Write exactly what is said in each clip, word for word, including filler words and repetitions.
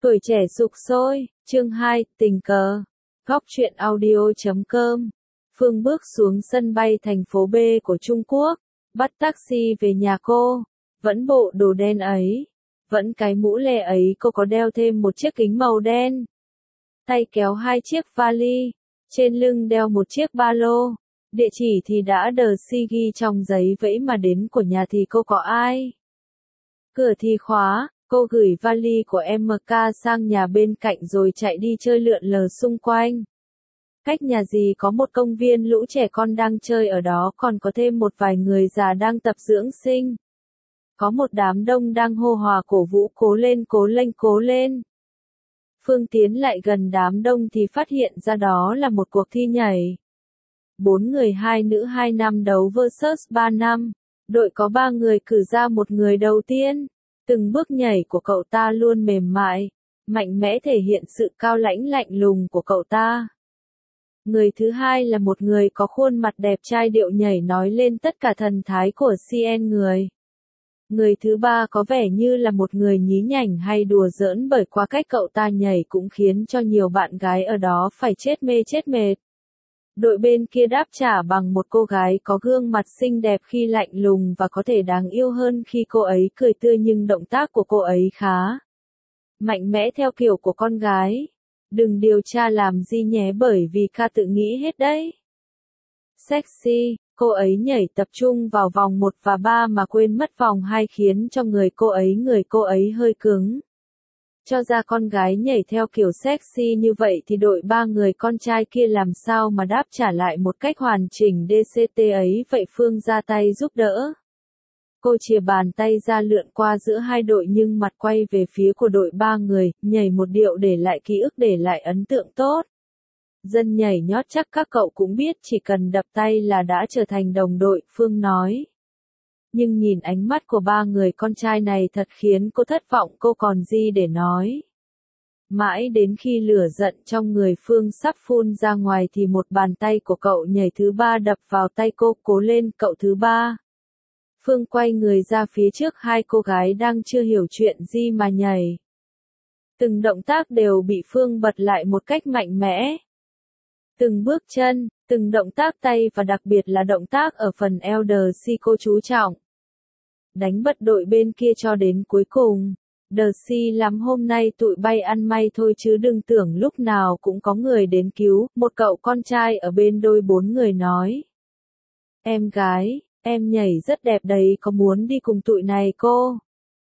Tuổi trẻ sục sôi, chương hai, tình cờ. Góc truyện audio chấm com. Phương bước xuống sân bay thành phố B của Trung Quốc, bắt taxi về nhà cô. Vẫn bộ đồ đen ấy, vẫn cái mũ lê ấy, cô có đeo thêm một chiếc kính màu đen. Tay kéo hai chiếc vali, trên lưng đeo một chiếc ba lô. Địa chỉ thì đã đờ si ghi trong giấy vẫy mà đến của nhà thì cô có ai. Cửa thì khóa. Cô gửi vali của em ca sang nhà bên cạnh rồi chạy đi chơi lượn lờ xung quanh. Cách nhà dì có một công viên, lũ trẻ con đang chơi ở đó, còn có thêm một vài người già đang tập dưỡng sinh. Có một đám đông đang hô hào cổ vũ cố lên cố lên cố lên. Phương tiến lại gần đám đông thì phát hiện ra đó là một cuộc thi nhảy. Bốn người hai nữ hai nam đấu versus ba nam. Đội có ba người cử ra một người đầu tiên. Từng bước nhảy của cậu ta luôn mềm mại, mạnh mẽ, thể hiện sự cao lãnh lạnh lùng của cậu ta. Người thứ hai là một người có khuôn mặt đẹp trai, điệu nhảy nói lên tất cả thần thái của xê en người. Người thứ ba có vẻ như là một người nhí nhảnh hay đùa giỡn, bởi qua cách cậu ta nhảy cũng khiến cho nhiều bạn gái ở đó phải chết mê chết mệt. Đội bên kia đáp trả bằng một cô gái có gương mặt xinh đẹp khi lạnh lùng và có thể đáng yêu hơn khi cô ấy cười tươi, nhưng động tác của cô ấy khá mạnh mẽ theo kiểu của con gái. Đừng điều tra làm gì nhé, bởi vì ca tự nghĩ hết đấy. Sexy, cô ấy nhảy tập trung vào vòng một và ba mà quên mất vòng hai, khiến cho người cô ấy người cô ấy hơi cứng. Cho ra con gái nhảy theo kiểu sexy như vậy thì đội ba người con trai kia làm sao mà đáp trả lại một cách hoàn chỉnh đê xê tê ấy vậy? Phương ra tay giúp đỡ. Cô chìa bàn tay ra lượn qua giữa hai đội nhưng mặt quay về phía của đội ba người, nhảy một điệu để lại ký ức, để lại ấn tượng tốt. Dân nhảy nhót chắc các cậu cũng biết, chỉ cần đập tay là đã trở thành đồng đội, Phương nói. Nhưng nhìn ánh mắt của ba người con trai này thật khiến cô thất vọng, cô còn gì để nói. Mãi đến khi lửa giận trong người Phương sắp phun ra ngoài thì một bàn tay của cậu nhảy thứ ba đập vào tay cô. Cố lên cậu thứ ba. Phương quay người ra phía trước hai cô gái đang chưa hiểu chuyện gì mà nhảy. Từng động tác đều bị Phương bật lại một cách mạnh mẽ. Từng bước chân, từng động tác tay và đặc biệt là động tác ở phần eo đờ si cô chú trọng. Đánh bật đội bên kia cho đến cuối cùng. Đờ si lắm, hôm nay tụi bay ăn may thôi chứ đừng tưởng lúc nào cũng có người đến cứu, một cậu con trai ở bên đôi bốn người nói. Em gái, em nhảy rất đẹp đấy, có muốn đi cùng tụi này cô?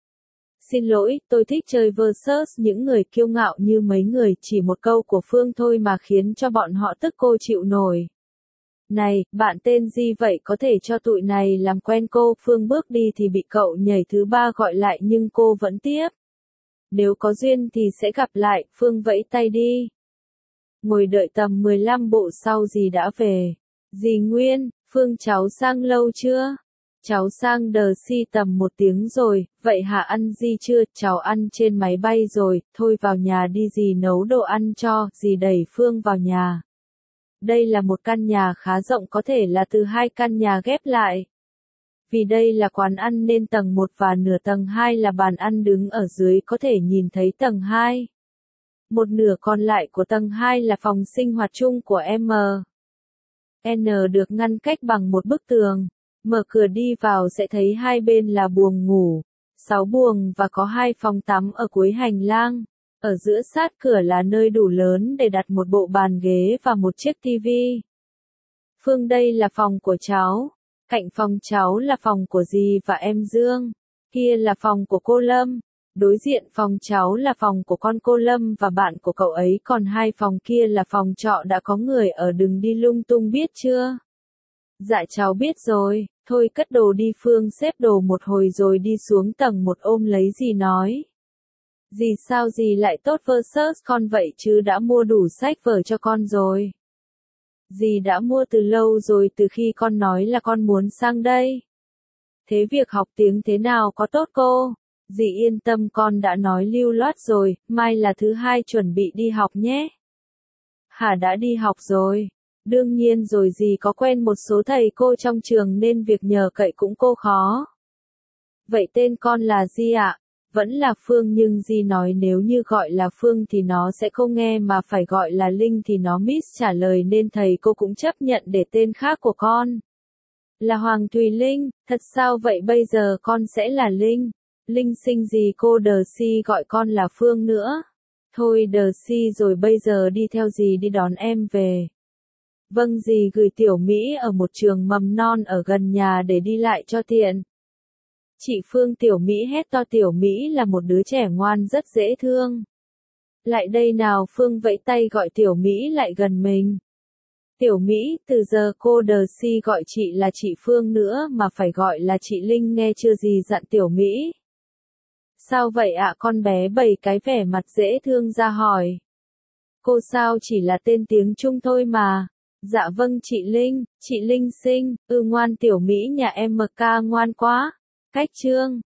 Xin lỗi, tôi thích chơi versus những người kiêu ngạo như mấy người, chỉ một câu của Phương thôi mà khiến cho bọn họ tức cô chịu nổi. Này, bạn tên gì vậy, có thể cho tụi này làm quen cô? Phương bước đi thì bị cậu nhảy thứ ba gọi lại nhưng cô vẫn tiếp. Nếu có duyên thì sẽ gặp lại, Phương vẫy tay đi. Ngồi đợi tầm mười lăm bộ sau dì đã về. Dì Nguyên, Phương cháu sang lâu chưa? Cháu sang đờ si tầm một tiếng rồi, vậy hả, ăn gì chưa? Cháu ăn trên máy bay rồi, thôi vào nhà đi, dì nấu đồ ăn cho. Dì đẩy Phương vào nhà. Đây là một căn nhà khá rộng, có thể là từ hai căn nhà ghép lại. Vì đây là quán ăn nên tầng một và nửa tầng hai là bàn ăn, đứng ở dưới có thể nhìn thấy tầng hai. Một nửa còn lại của tầng hai là phòng sinh hoạt chung của em. N được ngăn cách bằng một bức tường. Mở cửa đi vào sẽ thấy hai bên là buồng ngủ, sáu buồng và có hai phòng tắm ở cuối hành lang. Ở giữa sát cửa là nơi đủ lớn để đặt một bộ bàn ghế và một chiếc tivi. Phương, đây là phòng của cháu. Cạnh phòng cháu là phòng của dì và em Dương. Kia là phòng của cô Lâm. Đối diện phòng cháu là phòng của con cô Lâm và bạn của cậu ấy. Còn hai phòng kia là phòng trọ đã có người ở, đừng đi lung tung biết chưa? Dạ cháu biết rồi, thôi cất đồ đi. Phương xếp đồ một hồi rồi đi xuống tầng một ôm lấy dì nói. Dì sao dì lại tốt versus con vậy chứ, đã mua đủ sách vở cho con rồi. Dì đã mua từ lâu rồi, từ khi con nói là con muốn sang đây. Thế việc học tiếng thế nào, có tốt cô? Dì yên tâm, con đã nói lưu loát rồi, mai là thứ hai chuẩn bị đi học nhé. Hả, đã đi học rồi? Đương nhiên rồi, dì có quen một số thầy cô trong trường nên việc nhờ cậy cũng cô khó. Vậy tên con là gì ạ? Vẫn là Phương nhưng Di nói nếu như gọi là Phương thì nó sẽ không nghe mà phải gọi là Linh thì nó miss trả lời nên thầy cô cũng chấp nhận để tên khác của con. Là Hoàng Thùy Linh, thật sao vậy bây giờ con sẽ là Linh? Linh xinh gì cô Đờ Si gọi con là Phương nữa. Thôi Đờ Si rồi bây giờ đi theo dì đi đón em về. Vâng dì gửi Tiểu Mỹ ở một trường mầm non ở gần nhà để đi lại cho tiện. Chị Phương Tiểu Mỹ hét to Tiểu Mỹ là một đứa trẻ ngoan rất dễ thương. Lại đây nào Phương vẫy tay gọi Tiểu Mỹ lại gần mình. Tiểu Mỹ, từ giờ cô Đờ Si gọi chị là chị Phương nữa mà phải gọi là chị Linh nghe chưa dì dặn Tiểu Mỹ. Sao vậy ạ con bé bày cái vẻ mặt dễ thương ra hỏi. Cô sao chỉ là tên tiếng Trung thôi mà. Dạ vâng chị Linh, chị Linh xinh, ư ngoan Tiểu Mỹ nhà em mờ ca ngoan quá. Cách chương